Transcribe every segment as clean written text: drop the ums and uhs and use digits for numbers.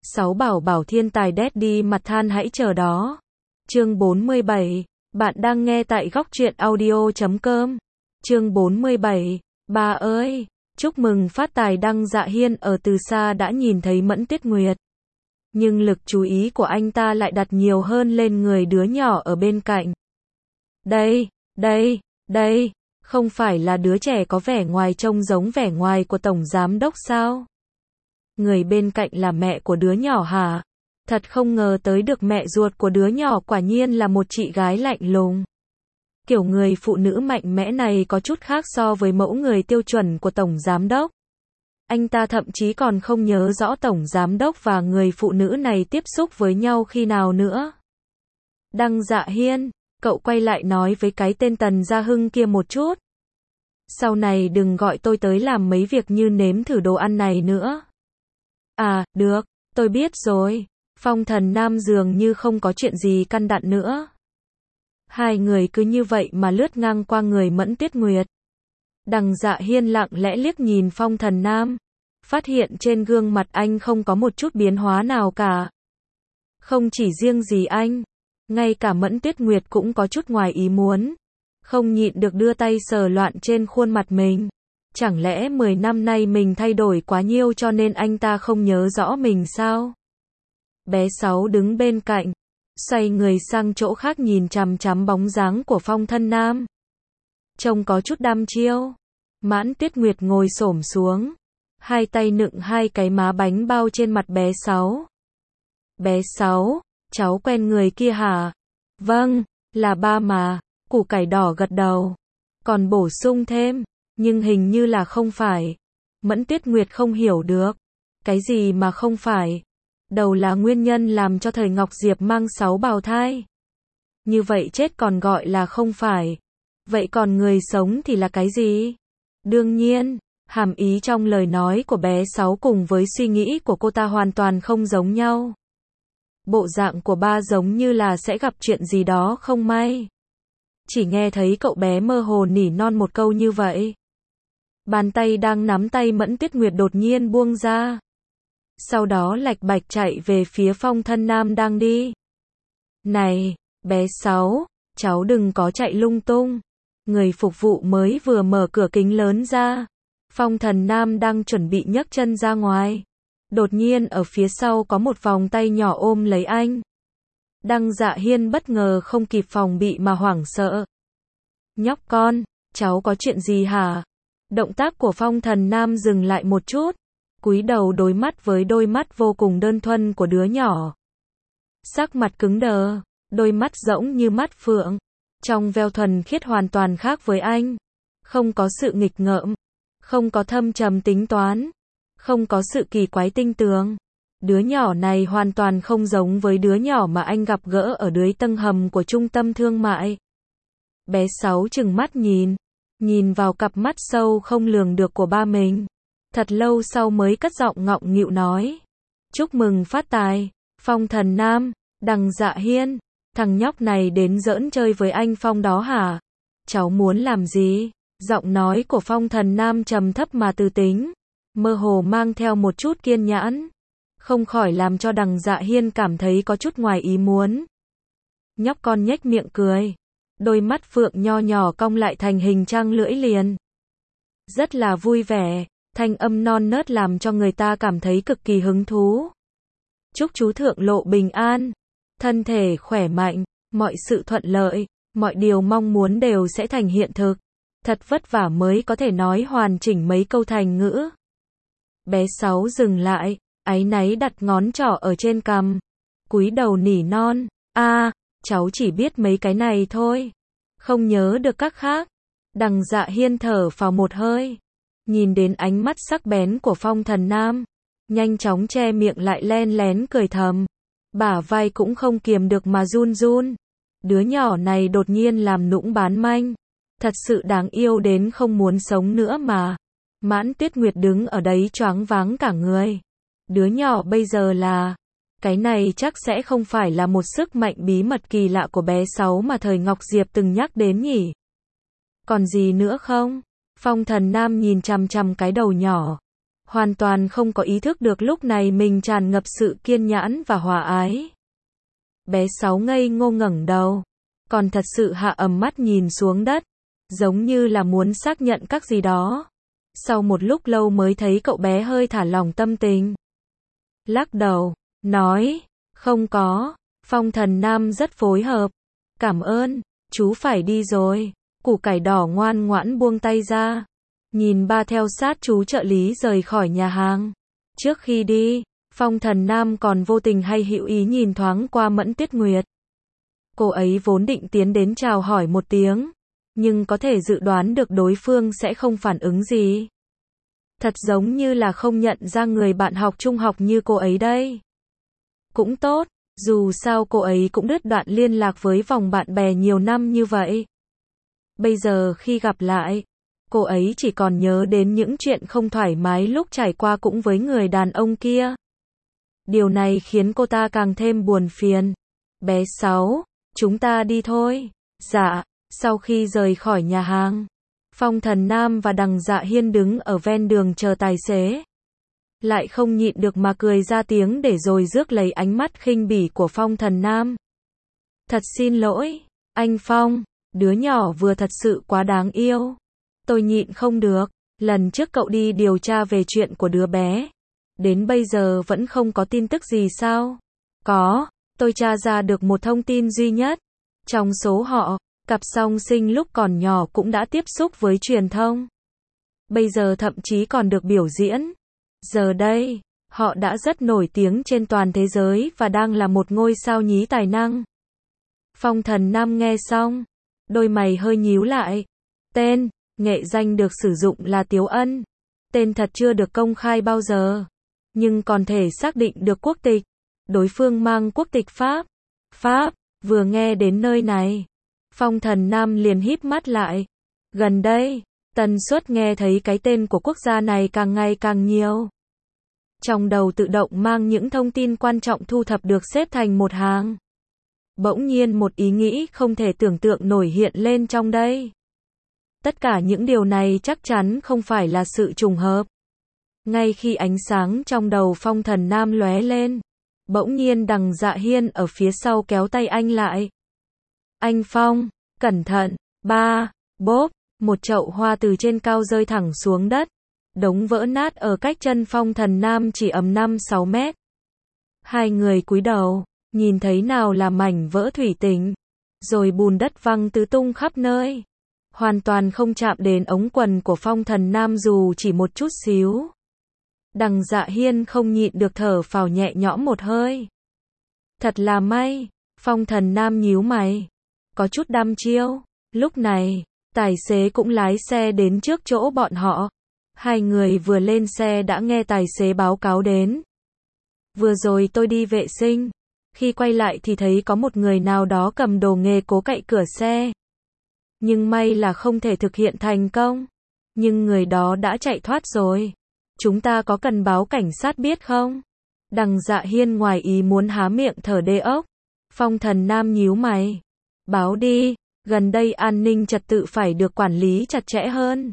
Sáu bảo bảo thiên tài daddy mặt than hãy chờ đó. Chương 47, bạn đang nghe tại góc truyện audio.com. Chương 47, ba ơi, chúc mừng phát tài. Đăng Dạ Hiên ở từ xa đã nhìn thấy Mẫn Tuyết Nguyệt. Nhưng lực chú ý của anh ta lại đặt nhiều hơn lên người đứa nhỏ ở bên cạnh. Đây, không phải là đứa trẻ có vẻ ngoài trông giống vẻ ngoài của Tổng Giám Đốc sao? Người bên cạnh là mẹ của đứa nhỏ hả? Thật không ngờ tới được mẹ ruột của đứa nhỏ quả nhiên là một chị gái lạnh lùng. Kiểu người phụ nữ mạnh mẽ này có chút khác so với mẫu người tiêu chuẩn của Tổng Giám Đốc. Anh ta thậm chí còn không nhớ rõ Tổng Giám Đốc và người phụ nữ này tiếp xúc với nhau khi nào nữa. Đăng Dạ Hiên, cậu quay lại nói với cái tên Tần Gia Hưng kia một chút. Sau này đừng gọi tôi tới làm mấy việc như nếm thử đồ ăn này nữa. À, được, tôi biết rồi. Phong Thần Nam dường như không có chuyện gì căn dặn nữa. Hai người cứ như vậy mà lướt ngang qua người Mẫn Tuyết Nguyệt. Đằng Dạ Hiên lặng lẽ liếc nhìn Phong Thần Nam, phát hiện trên gương mặt anh không có một chút biến hóa nào cả. Không chỉ riêng gì anh, ngay cả Mẫn Tuyết Nguyệt cũng có chút ngoài ý muốn, không nhịn được đưa tay sờ loạn trên khuôn mặt mình. Chẳng lẽ 10 năm nay mình thay đổi quá nhiều cho nên anh ta không nhớ rõ mình sao? Bé Sáu đứng bên cạnh, xoay người sang chỗ khác nhìn chằm chằm bóng dáng của Phong Thân Nam. Trông có chút đăm chiêu. Mãn Tuyết Nguyệt ngồi xổm xuống, hai tay nựng hai cái má bánh bao trên mặt bé Sáu. Bé Sáu, cháu quen người kia hả? Vâng, là ba mà. Củ cải đỏ gật đầu, còn bổ sung thêm, nhưng hình như là không phải. Mẫn Tuyết Nguyệt không hiểu được. Cái gì mà không phải? Đầu là nguyên nhân làm cho thời Ngọc Diệp mang 6 bào thai. Như vậy chết còn gọi là không phải. Vậy còn người sống thì là cái gì? Đương nhiên, hàm ý trong lời nói của bé Sáu cùng với suy nghĩ của cô ta hoàn toàn không giống nhau. Bộ dạng của ba giống như là sẽ gặp chuyện gì đó không may. Chỉ nghe thấy cậu bé mơ hồ nỉ non một câu như vậy. Bàn tay đang nắm tay Mẫn Tuyết Nguyệt đột nhiên buông ra. Sau đó lạch bạch chạy về phía Phong Thân Nam đang đi. Này, bé Sáu, cháu đừng có chạy lung tung. Người phục vụ mới vừa mở cửa kính lớn ra. Phong Thần Nam đang chuẩn bị nhấc chân ra ngoài. Đột nhiên ở phía sau có một vòng tay nhỏ ôm lấy anh. Đăng Dạ Hiên bất ngờ không kịp phòng bị mà hoảng sợ. Nhóc con, cháu có chuyện gì hả? Động tác của Phong Thần Nam dừng lại một chút, cúi đầu đối mắt với đôi mắt vô cùng đơn thuần của đứa nhỏ. Sắc mặt cứng đờ, đôi mắt rỗng như mắt phượng, trong veo thuần khiết hoàn toàn khác với anh. Không có sự nghịch ngợm, không có thâm trầm tính toán, không có sự kỳ quái tinh tường. Đứa nhỏ này hoàn toàn không giống với đứa nhỏ mà anh gặp gỡ ở dưới tầng hầm của trung tâm thương mại. Bé Sáu trừng mắt nhìn vào cặp mắt sâu không lường được của ba mình. Thật lâu sau mới cất giọng ngọng nghịu nói. Chúc mừng phát tài, Phong Thần Nam. Đằng Dạ Hiên, thằng nhóc này đến giỡn chơi với anh Phong đó hả? Cháu muốn làm gì? Giọng nói của Phong Thần Nam trầm thấp mà từ tính, mơ hồ mang theo một chút kiên nhẫn. Không khỏi làm cho đằng Dạ Hiên cảm thấy có chút ngoài ý muốn. Nhóc con nhếch miệng cười, đôi mắt phượng nho nhỏ cong lại thành hình trăng lưỡi liềm. Rất là vui vẻ, thanh âm non nớt làm cho người ta cảm thấy cực kỳ hứng thú. Chúc chú thượng lộ bình an, thân thể khỏe mạnh, mọi sự thuận lợi, mọi điều mong muốn đều sẽ thành hiện thực. Thật vất vả mới có thể nói hoàn chỉnh mấy câu thành ngữ. Bé Sáu dừng lại, áy náy đặt ngón trỏ ở trên cằm, cúi đầu nỉ non, cháu chỉ biết mấy cái này thôi, không nhớ được các khác. Đằng Dạ Hiên thở phào một hơi, nhìn đến ánh mắt sắc bén của Phong Thần Nam, nhanh chóng che miệng lại len lén cười thầm, bả vai cũng không kiềm được mà run run. Đứa nhỏ này đột nhiên làm nũng bán manh, thật sự đáng yêu đến không muốn sống nữa mà. Mãn Tuyết Nguyệt đứng ở đấy choáng váng cả người. Đứa nhỏ bây giờ là, cái này chắc sẽ không phải là một sức mạnh bí mật kỳ lạ của bé Sáu mà thời Ngọc Diệp từng nhắc đến nhỉ? Còn gì nữa không? Phong Thần Nam nhìn chằm chằm cái đầu nhỏ, hoàn toàn không có ý thức được lúc này mình tràn ngập sự kiên nhẫn và hòa ái. Bé Sáu ngây ngô ngẩng đầu, còn thật sự hạ ầm mắt nhìn xuống đất, giống như là muốn xác nhận các gì đó. Sau một lúc lâu mới thấy cậu bé hơi thả lỏng tâm tình. Lắc đầu, nói, không có, Phong Thần Nam rất phối hợp. Cảm ơn, chú phải đi rồi. Củ cải đỏ ngoan ngoãn buông tay ra. Nhìn ba theo sát chú trợ lý rời khỏi nhà hàng. Trước khi đi, Phong Thần Nam còn vô tình hay hữu ý nhìn thoáng qua Mẫn Tuyết Nguyệt. Cô ấy vốn định tiến đến chào hỏi một tiếng, nhưng có thể dự đoán được đối phương sẽ không phản ứng gì. Thật giống như là không nhận ra người bạn học trung học như cô ấy đây. Cũng tốt, dù sao cô ấy cũng đứt đoạn liên lạc với vòng bạn bè nhiều năm như vậy. Bây giờ khi gặp lại, cô ấy chỉ còn nhớ đến những chuyện không thoải mái lúc trải qua cũng với người đàn ông kia. Điều này khiến cô ta càng thêm buồn phiền. Bé Sáu, chúng ta đi thôi. Dạ, sau khi rời khỏi nhà hàng, Phong Thần Nam và Đằng Dạ Hiên đứng ở ven đường chờ tài xế. Lại không nhịn được mà cười ra tiếng để rồi rước lấy ánh mắt khinh bỉ của Phong Thần Nam. Thật xin lỗi, anh Phong, đứa nhỏ vừa thật sự quá đáng yêu. Tôi nhịn không được, lần trước cậu đi điều tra về chuyện của đứa bé. Đến bây giờ vẫn không có tin tức gì sao? Có, tôi tra ra được một thông tin duy nhất. Trong số họ, cặp song sinh lúc còn nhỏ cũng đã tiếp xúc với truyền thông. Bây giờ thậm chí còn được biểu diễn. Giờ đây, họ đã rất nổi tiếng trên toàn thế giới và đang là một ngôi sao nhí tài năng. Phong Thần Nam nghe xong, đôi mày hơi nhíu lại. Tên, nghệ danh được sử dụng là Tiếu Ân. Tên thật chưa được công khai bao giờ, nhưng còn thể xác định được quốc tịch. Đối phương mang quốc tịch Pháp. Pháp, vừa nghe đến nơi này, Phong Thần Nam liền híp mắt lại. Gần đây, tần suất nghe thấy cái tên của quốc gia này càng ngày càng nhiều. Trong đầu tự động mang những thông tin quan trọng thu thập được xếp thành một hàng. Bỗng nhiên một ý nghĩ không thể tưởng tượng nổi hiện lên trong đây. Tất cả những điều này chắc chắn không phải là sự trùng hợp. Ngay khi ánh sáng trong đầu Phong Thần Nam lóe lên, bỗng nhiên Đằng Dạ Hiên ở phía sau kéo tay anh lại. Anh Phong, cẩn thận, ba, bốp, một chậu hoa từ trên cao rơi thẳng xuống đất. Đống vỡ nát ở cách chân Phong Thần Nam chỉ ầm 5-6 mét. Hai người cúi đầu, nhìn thấy nào là mảnh vỡ thủy tinh, rồi bùn đất văng tứ tung khắp nơi. Hoàn toàn không chạm đến ống quần của Phong Thần Nam dù chỉ một chút xíu. Đằng Dạ Hiên không nhịn được thở phào nhẹ nhõm một hơi. Thật là may, Phong Thần Nam nhíu mày, có chút đăm chiêu. Lúc này, tài xế cũng lái xe đến trước chỗ bọn họ. Hai người vừa lên xe đã nghe tài xế báo cáo đến. Vừa rồi tôi đi vệ sinh, khi quay lại thì thấy có một người nào đó cầm đồ nghề cố cậy cửa xe. Nhưng may là không thể thực hiện thành công. Nhưng người đó đã chạy thoát rồi. Chúng ta có cần báo cảnh sát biết không? Đằng Dạ Hiên ngoài ý muốn há miệng thở đê ốc. Phong Thần Nam nhíu mày. Báo đi, gần đây an ninh trật tự phải được quản lý chặt chẽ hơn.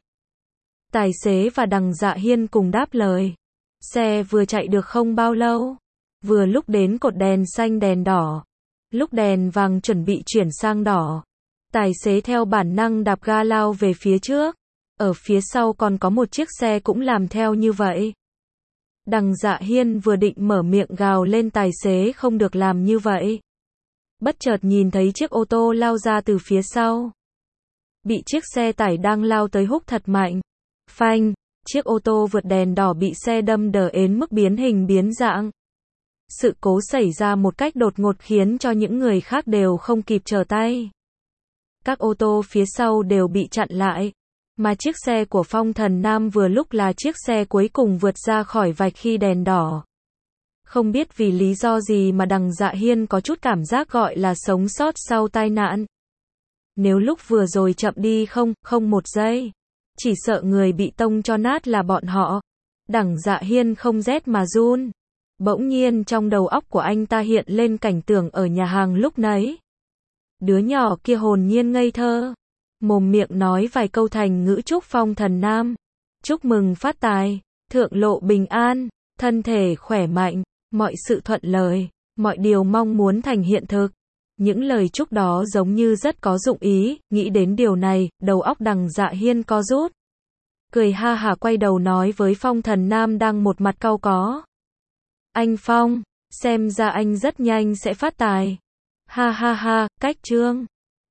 Tài xế và Đằng Dạ Hiên cùng đáp lời. Xe vừa chạy được không bao lâu, vừa lúc đến cột đèn xanh đèn đỏ. Lúc đèn vàng chuẩn bị chuyển sang đỏ, tài xế theo bản năng đạp ga lao về phía trước. Ở phía sau còn có một chiếc xe cũng làm theo như vậy. Đằng Dạ Hiên vừa định mở miệng gào lên tài xế không được làm như vậy. Bất chợt nhìn thấy chiếc ô tô lao ra từ phía sau. Bị chiếc xe tải đang lao tới húc thật mạnh. Phanh, chiếc ô tô vượt đèn đỏ bị xe đâm đờ đến mức biến hình biến dạng. Sự cố xảy ra một cách đột ngột khiến cho những người khác đều không kịp trở tay. Các ô tô phía sau đều bị chặn lại. Mà chiếc xe của Phong Thần Nam vừa lúc là chiếc xe cuối cùng vượt ra khỏi vạch khi đèn đỏ. Không biết vì lý do gì mà Đằng Dạ Hiên có chút cảm giác gọi là sống sót sau tai nạn. Nếu lúc vừa rồi chậm đi không một giây, chỉ sợ người bị tông cho nát là bọn họ. Đằng Dạ Hiên không rét mà run. Bỗng nhiên trong đầu óc của anh ta hiện lên cảnh tượng ở nhà hàng lúc nãy. Đứa nhỏ kia hồn nhiên ngây thơ, mồm miệng nói vài câu thành ngữ chúc Phong Thần Nam. Chúc mừng phát tài, thượng lộ bình an, thân thể khỏe mạnh, mọi sự thuận lợi, mọi điều mong muốn thành hiện thực. Những lời chúc đó giống như rất có dụng ý, nghĩ đến điều này, đầu óc Đằng Dạ Hiên co rút. Cười ha hả quay đầu nói với Phong Thần Nam đang một mặt cau có. Anh Phong, xem ra anh rất nhanh sẽ phát tài. Ha ha ha, cách chương.